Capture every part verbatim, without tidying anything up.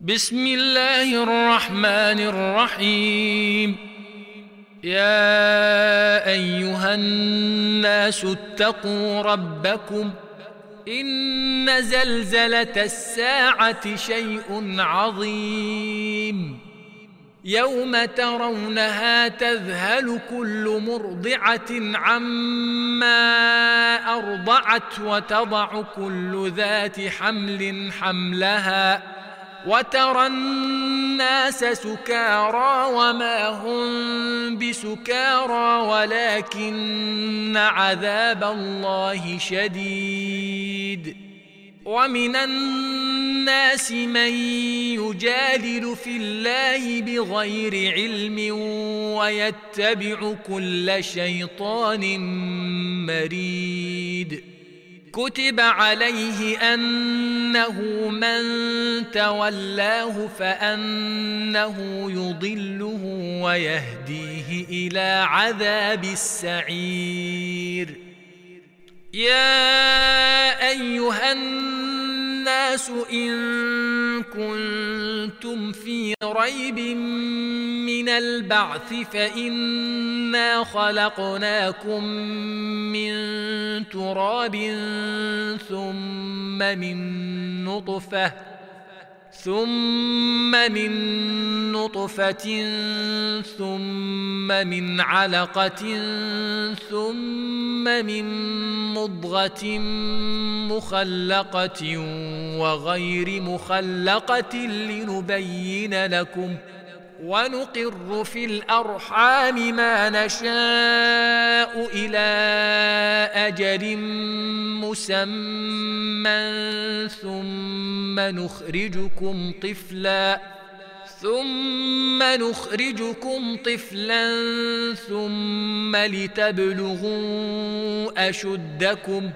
بسم الله الرحمن الرحيم. يا أيها الناس اتقوا ربكم إن زلزلة الساعة شيء عظيم يوم ترونها تذهل كل مرضعة عما أرضعت وتضع كل ذات حمل حملها وترى الناس سكارى وما هم بسكارى ولكن عذاب الله شديد. ومن الناس من يجادل في الله بغير علم ويتبع كل شيطان مريد. كتب عليه أنه من تولاه فأنه يضله ويهديه إلى عذاب السعير. يا أيها الناس إن كنتم في ريب من البعث فإنا خلقناكم من تراب ثم من نطفة ثم من نطفة ثم من علقة ثم من مضغة مخلقة وغير مخلقة لنبين لكم ونقر في الأرحام ما نشاء إلى أجل مسمى ثم نخرجكم طفلا ثم نخرجكم طفلا ثم لتبلغوا أشدكم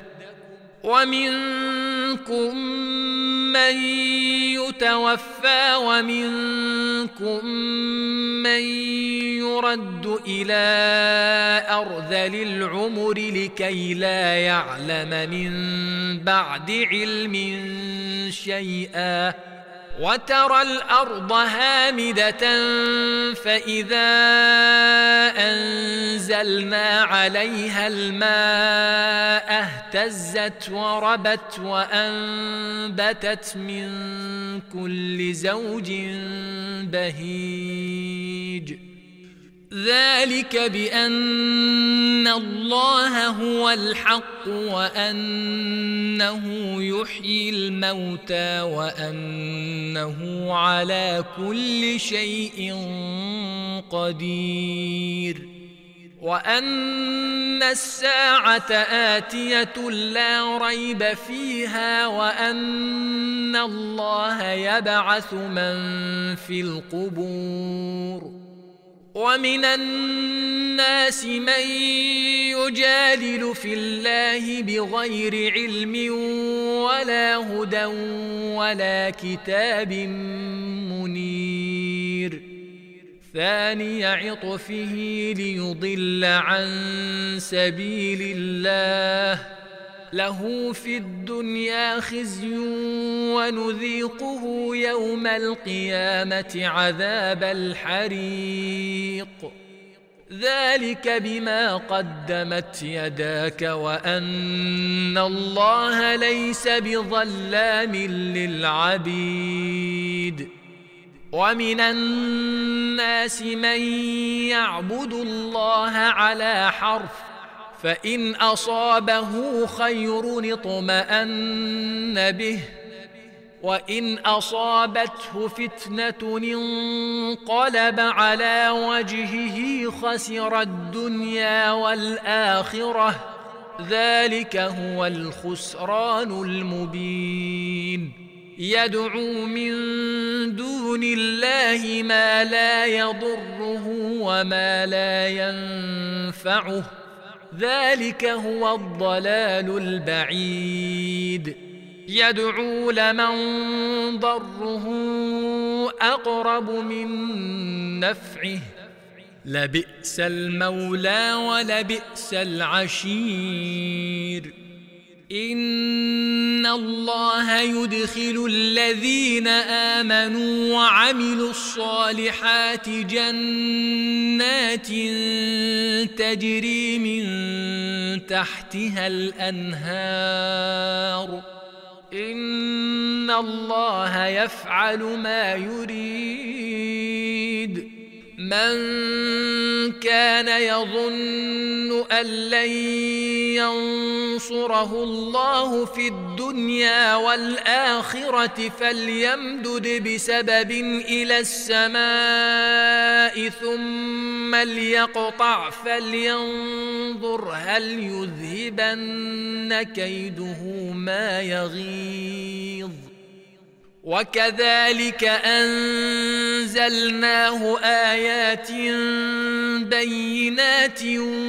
ومنكم من يتوفى ومنكم من يرد إلى أرذل العمر لكي لا يعلم من بعد علم شيئا. وترى الأرض هامدة فإذا أنزلنا عليها الماء اهتزت وربت وأنبتت من كل زوج بهيج. ذلك بأن الله هو الحق وأنه يحيي الموتى وأنه على كل شيء قدير. وأن الساعة آتية لا ريب فيها وأن الله يبعث من في القبور. ومن الناس من يجادل في الله بغير علم ولا هدى ولا كتاب منير. ثاني عطفه ليضل عن سبيل الله له في الدنيا خزي ونذيقه يوم القيامة عذاب الحريق. ذلك بما قدمت يداك وأن الله ليس بظلام للعبيد. ومن الناس من يعبد الله على حرف فإن أصابه خير اطمأن به وإن أصابته فتنة انقلب على وجهه خسر الدنيا والآخرة. ذلك هو الخسران المبين. يدعو من دون الله ما لا يضره وما لا ينفعه. ذلك هو الضلال البعيد. يدعو لمن ضره أقرب من نفعه لبئس المولى ولبئس العشير. إن الله يدخل الذين آمنوا وعملوا الصالحات جنات تجري من تحتها الأنهار إن الله يفعل ما يريد. من كان يظن أن لن ينصره الله في الدنيا والآخرة فليمدد بسبب إلى السماء ثم ليقطع فلينظر هل يذهبن كيده ما يغيظ. وكذلك أنزلناه آيات بينات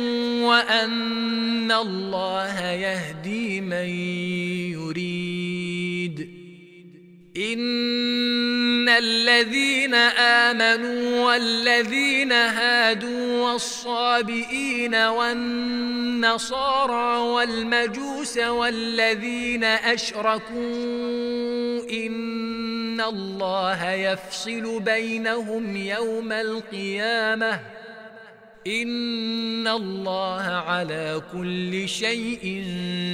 وأن الله يهدي من يريد. إن الذين آمنوا والذين هادوا والصابئين والنصارى والمجوس والذين أشركوا إن الله يفصل بينهم يوم القيامة إن الله على كل شيء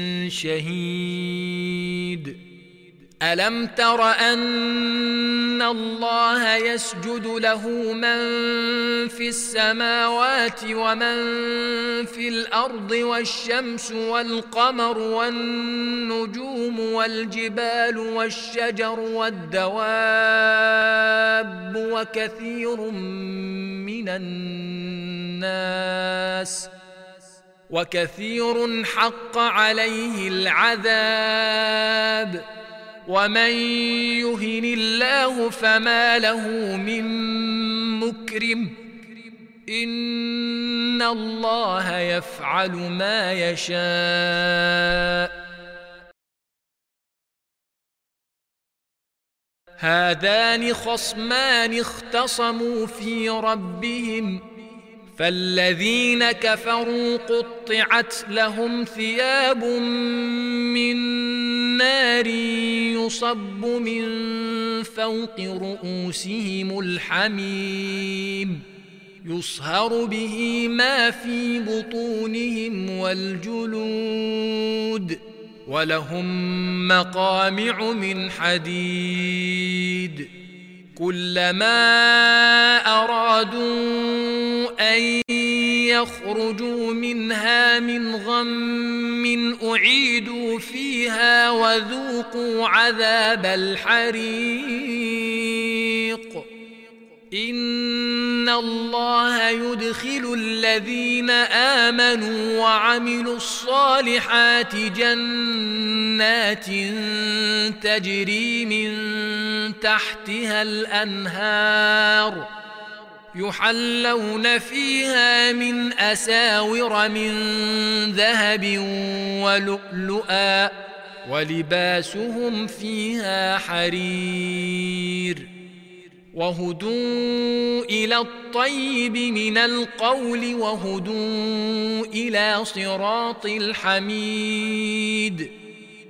شهيد. ألم تر أن الله يسجد له من في السماوات ومن في الأرض والشمس والقمر والنجوم والجبال والشجر والدواب وكثير من الناس وكثير حق عليه العذاب ومن يهن الله فما له من مكرم إن الله يفعل ما يشاء. هذان خصمان اختصموا في ربهم فالذين كفروا قطعت لهم ثياب من نار يصب من فوق رؤوسهم الحميم يصهر به ما في بطونهم والجلود ولهم مقامع من حديد كلما أرادوا أن يخرجوا منها من غم أعيدوا فيها وذوقوا عذاب الحريق. إن الله يدخل الذين آمنوا وعملوا الصالحات جنات تجري من تحتها الأنهار يحلون فيها من أساور من ذهب ولؤلؤا ولباسهم فيها حرير وهدوا إلى الطيب من القول وهدوا إلى صراط الحميد.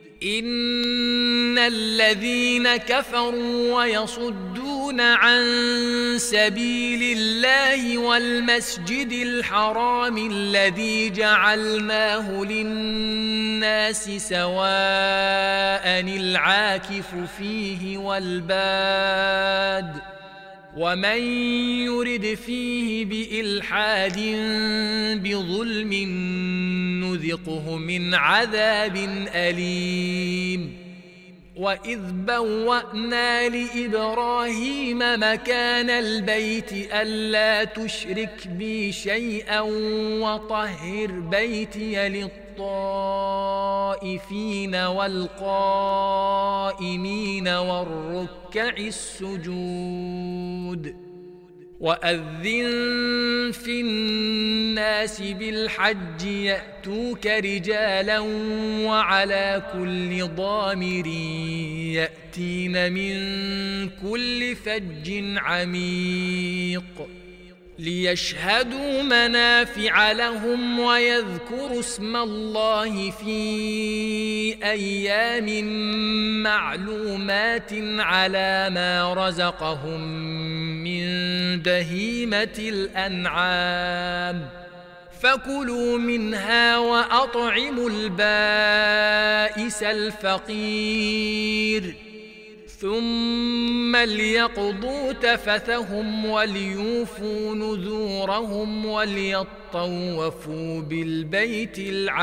إن الذين كفروا ويصدون عن سبيل الله والمسجد الحرام الذي جعلناه للناس سواء العاكف فيه والباد ومن يرد فيه بإلحاد بظلم نذقه من عذاب أليم. وإذ بوأنا لإبراهيم مكان البيت ألا تشرك بي شيئا وطهر بيتي للطائفين والقائمين والركع السجود. وأذن في الناس بالحج يأتوك رجالا وعلى كل ضامر يأتين من كل فج عميق. ليشهدوا منافع لهم ويذكروا اسم الله في أيام معلومات على ما رزقهم من بهيمة الأنعام فكلوا منها وأطعموا البائس الفقير ثم ليقضوا تفثهم وليوفوا نذورهم وليطوفوا بالبيت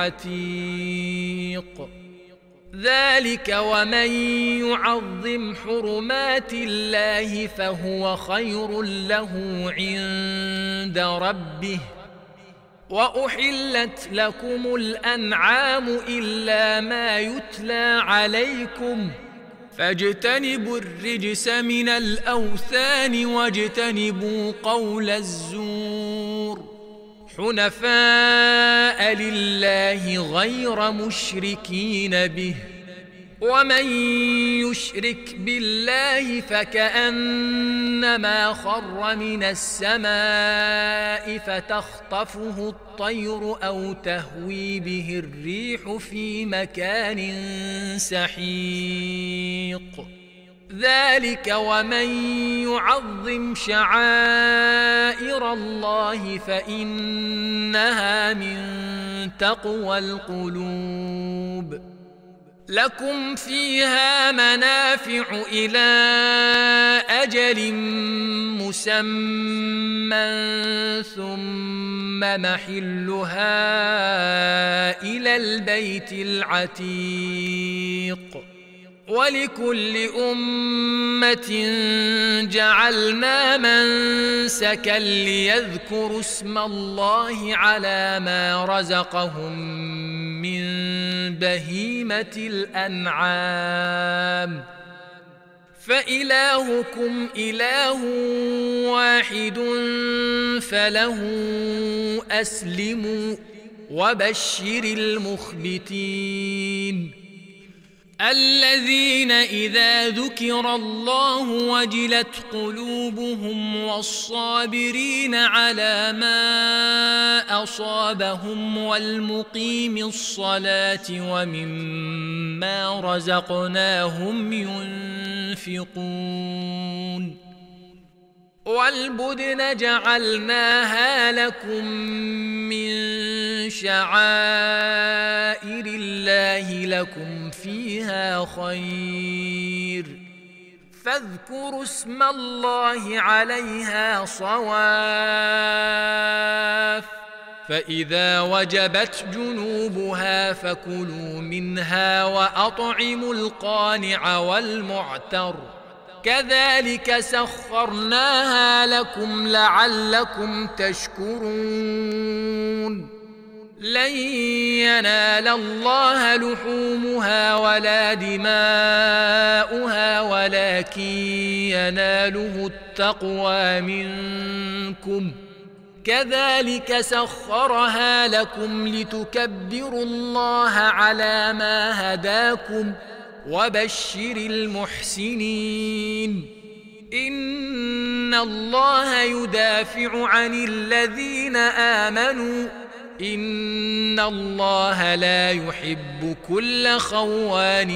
العتيق ذلك ومن يعظم حرمات الله فهو خير له عند ربه وأحلت لكم الأنعام إلا ما يتلى عليكم فاجتنبوا الرجس من الأوثان واجتنبوا قول الزور حنفاء لله غير مشركين به ومن يشرك بالله فكأنما خر من السماء فتخطفه الطير أو تهوي به الريح في مكان سحيق ذلك ومن يعظم شعائر الله فإنها من تقوى القلوب لكم فيها منافع إلى أجل مسمى ثم محلها إلى البيت العتيق ولكل أمة جعلنا منسكا ليذكروا اسم الله على ما رزقهم من بهيمة الأنعام فإلهكم إله واحد فله أسلموا وبشر المخبتين الذين إذا ذكر الله وجلت قلوبهم والصابرين على ما أصابهم والمقيم الصلاة ومما رزقناهم ينفقون والبدن جعلناها لكم من شعائر الله لكم فيها خير فاذكروا اسم الله عليها صواف فإذا وجبت جنوبها فكلوا منها وأطعموا القانع والمعتر كذلك سخرناها لكم لعلكم تشكرون لن ينال الله لحومها ولا دماؤها ولكن يناله التقوى منكم كذلك سخرها لكم لتكبروا الله على ما هداكم وبشر المحسنين إن الله يدافع عن الذين آمنوا إن الله لا يحب كل خوان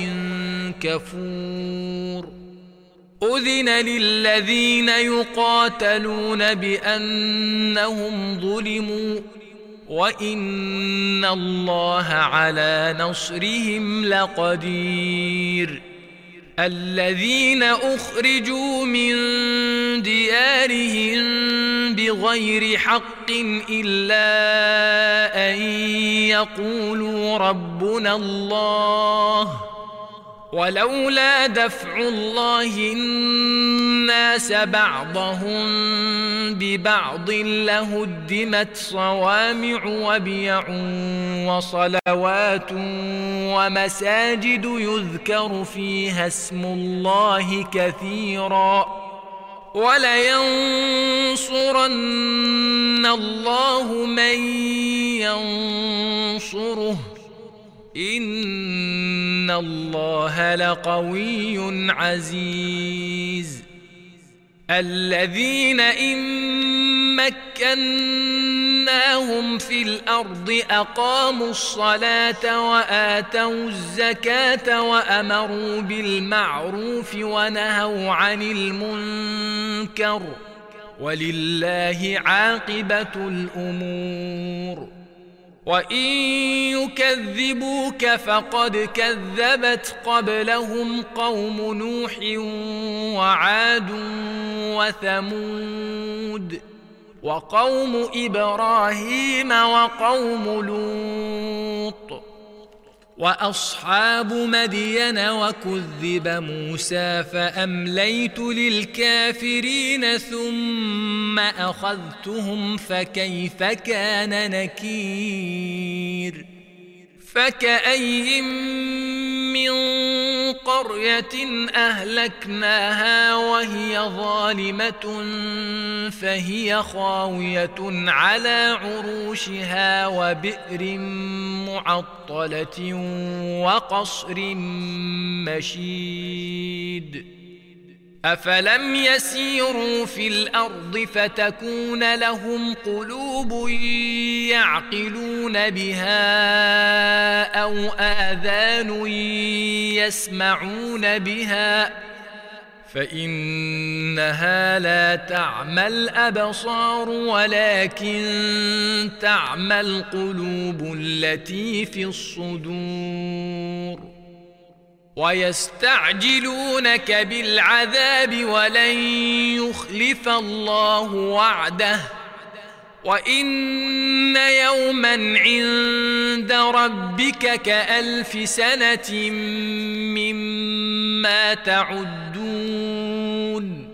كفور أذن للذين يقاتلون بأنهم ظلموا وإن الله على نصرهم لقدير الذين أخرجوا من ديارهم بغير حق إلا أن يقولوا ربنا الله ولولا دفع الله الناس بعضهم ببعض لهدمت صوامع وبيع وصلوات ومساجد يذكر فيها اسم الله كثيرا ولينصرن الله من ينصره إن الله لقوي عزيز الذين إن مكناهم في الأرض أقاموا الصلاة وآتوا الزكاة وأمروا بالمعروف ونهوا عن المنكر ولله عاقبة الأمور. وإن يكذبوك فقد كذبت قبلهم قوم نوح وعاد وثمود وقوم إبراهيم وقوم لوط وأصحاب مدين وكذب موسى فأمليت للكافرين ثم أخذتهم فكيف كان نكير. فكأي من قرية أهلكناها وهي ظالمة فهي خاوية على عروشها وبئر معطلة وقصر مشيد. أفلم يسيروا في الأرض فتكون لهم قلوب يعقلون بها أو آذان يسمعون بها فإنها لا تعمى الأبصار ولكن تعمى القلوب التي في الصدور. ويستعجلونك بالعذاب ولن يخلف الله وعده وإن يوما عند ربك كألف سنة مما تعدون.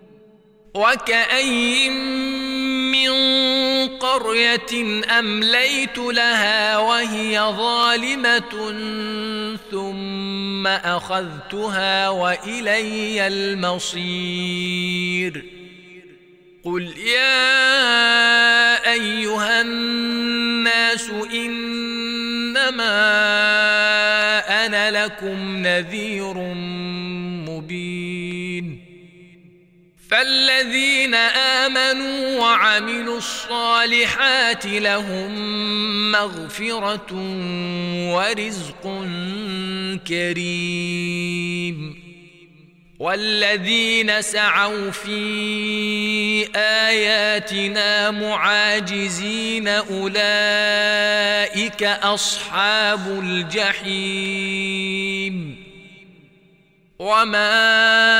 وكأي من قرية أمليت لها وهي ظالمة ثم أخذتها وإلي المصير. قل يا أيها الناس إنما أنا لكم نذير مبين. فالذين آمنوا وعملوا الصالحات لهم مغفرة ورزق كريم. والذين سعوا في آياتنا معاجزين أولئك أصحاب الجحيم. وما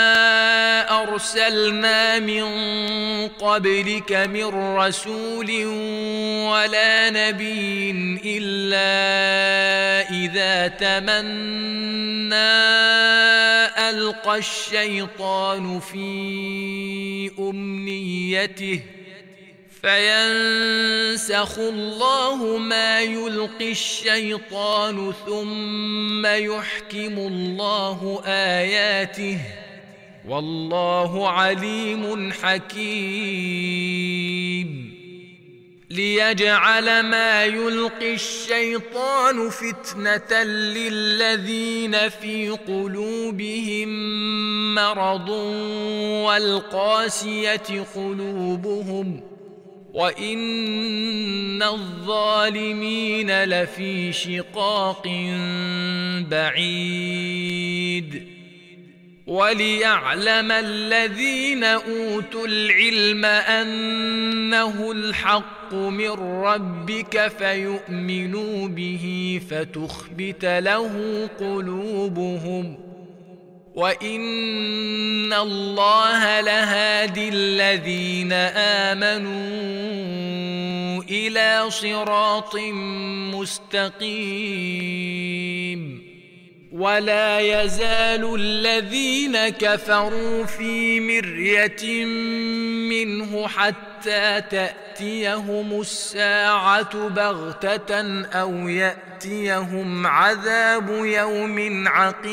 أرسلنا من قبلك من رسول ولا نبي إلا إذا تمنى ألقى الشيطان في أمنيته فينسخ الله ما يلقي الشيطان ثم يحكم الله آياته والله عليم حكيم. ليجعل ما يلقي الشيطان فتنة للذين في قلوبهم مرض والقاسية قلوبهم وإن الظالمين لفي شقاق بعيد. وليعلم الذين أوتوا العلم أنه الحق من ربك فيؤمنوا به فتخبت له قلوبهم وإن الله لهادي الذين آمنوا إلى صراط مستقيم. ولا يزال الذين كفروا في مرية منه حتى تأتيهم الساعة بغتة أو يأتيهم عذاب يوم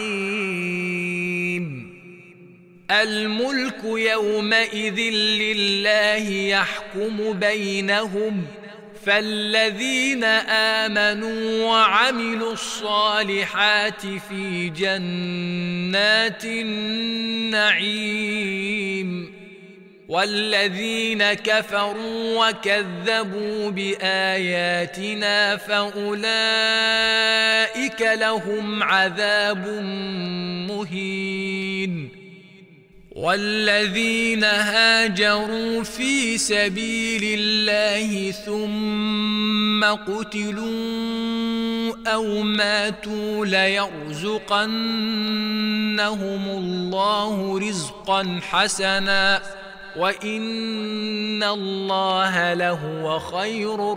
عقيم. الملك يومئذ لله يحكم بينهم فالذين آمنوا وعملوا الصالحات في جنات النعيم والذين كفروا وكذبوا بآياتنا فأولئك لهم عذاب مهين. والذين هاجروا في سبيل الله ثم قتلوا أو ماتوا ليرزقنهم الله رزقا حسنا وإن الله لهو خير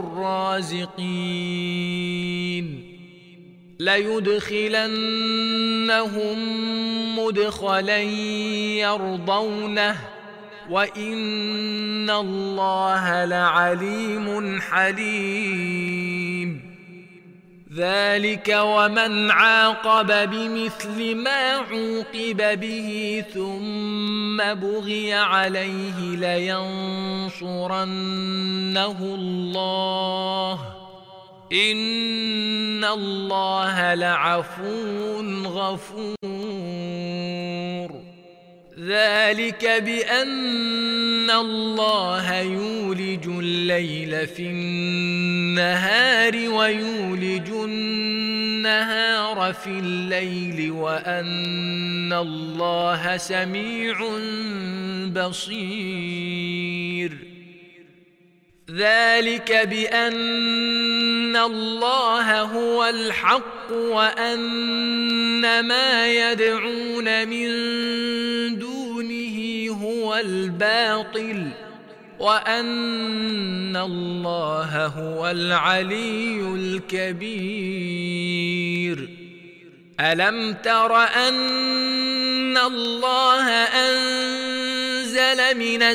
الرازقين. ليدخلنهم مدخلا يرضونه وإن الله لعليم حليم. ذلك ومن عاقب بمثل ما عوقب به ثم بغي عليه لينصرنه الله إن الله لعفو غفور. ذلك بأن الله يولج الليل في النهار ويولج النهار في الليل وأن الله سميع بصير. ذلك بأن الله هو الحق وأن ما يدعون من دونه هو الباطل وأن الله هو العلي الكبير. ألم تر أن الله أنزل من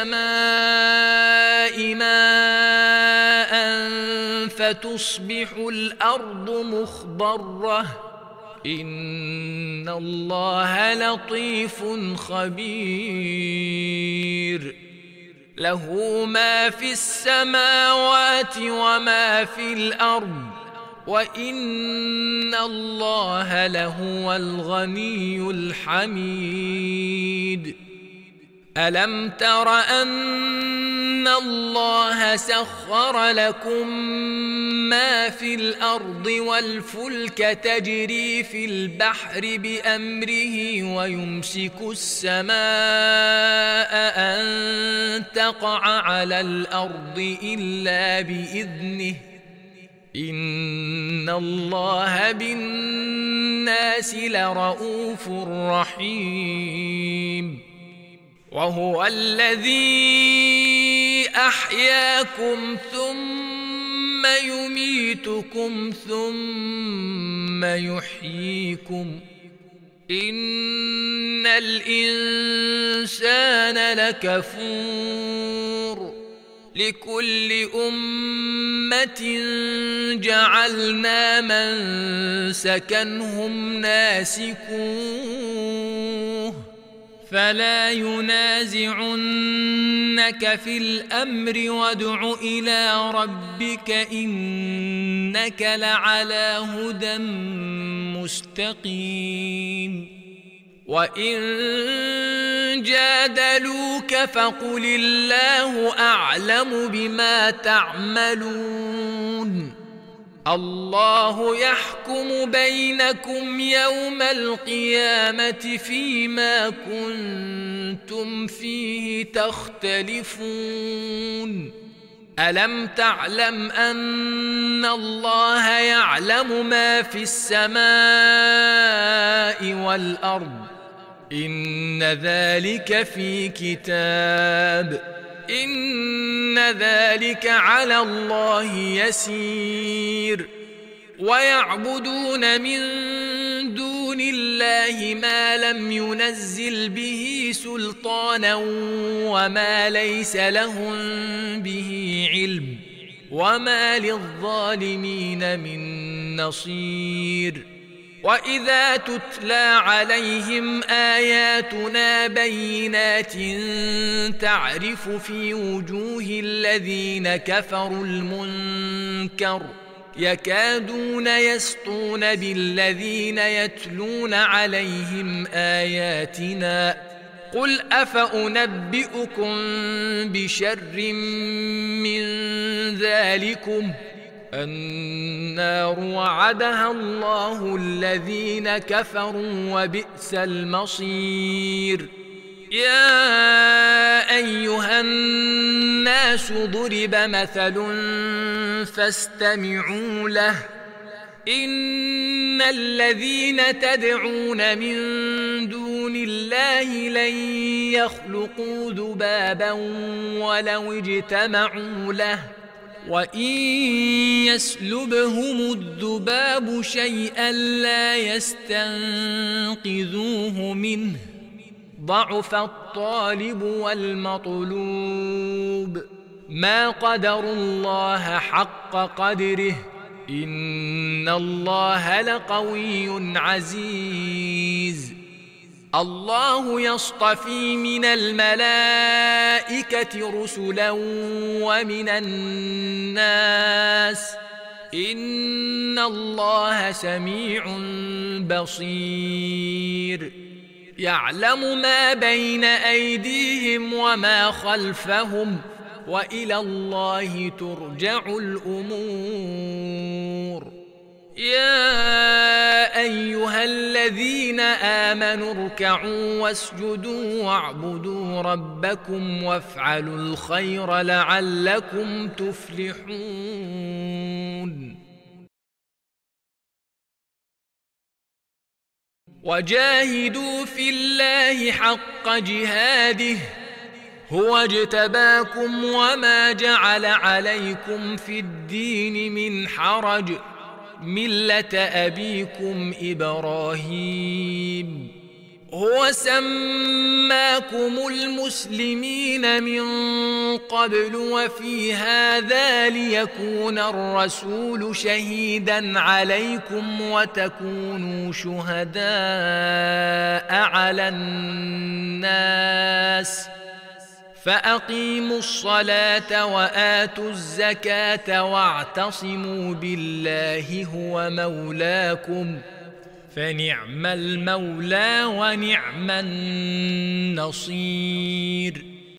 السماء ماء فتصبح الأرض مخضرة إن الله لطيف خبير. له ما في السماوات وما في الأرض وإن الله لهو الغني الحميد. ألم تر أن الله سخر لكم ما في الأرض والفلك تجري في البحر بأمره ويمسك السماء أن تقع على الأرض إلا بإذنه إن الله بالناس لرؤوف رحيم. وهو الذي أحياكم ثم يميتكم ثم يحييكم إن الإنسان لكفور. لكل أمة جعلنا منسكا هم ناسكوه فلا ينازعنك في الأمر وادع إلى ربك إنك لعلى هدى مستقيم. وإن جادلوك فقل الله أعلم بما تعملون الله يحكم بينكم يوم القيامة فيما كنتم فيه تختلفون. ألم تعلم أن الله يعلم ما في السماء والأرض إن ذلك في كتاب إن ذلك على الله يسير. ويعبدون من دون الله ما لم ينزل به سلطانا وما ليس لهم به علم وما للظالمين من نصير. وإذا تتلى عليهم آياتنا بينات تعرف في وجوه الذين كفروا المنكر يكادون يسطون بالذين يتلون عليهم آياتنا قل أفأنبئكم بشر من ذلكم النار وعدها الله الذين كفروا وبئس المصير. يا أيها الناس ضرب مثل فاستمعوا له إن الذين تدعون من دون الله لن يخلقوا ذبابا ولو اجتمعوا له وإن يسلبهم الذباب شيئا لا يستنقذوه منه ضعف الطالب والمطلوب ما قدروا الله حق قدره إن الله لقوي عزيز. الله يصطفي من الملائكة رسلا ومن الناس إن الله سميع بصير. يعلم ما بين أيديهم وما خلفهم وإلى الله ترجع الأمور. يا أيها الذين آمنوا اركعوا واسجدوا واعبدوا ربكم وافعلوا الخير لعلكم تفلحون. وجاهدوا في الله حق جهاده هو اجتباكم وما جعل عليكم في الدين من حرج ملة أبيكم إبراهيم هو سماكم المسلمين من قبل وفي هذا ليكون الرسول شهيدا عليكم وتكونوا شهداء على الناس فأقيموا الصلاة وآتوا الزكاة واعتصموا بالله هو مولاكم فنعم المولى ونعم النصير.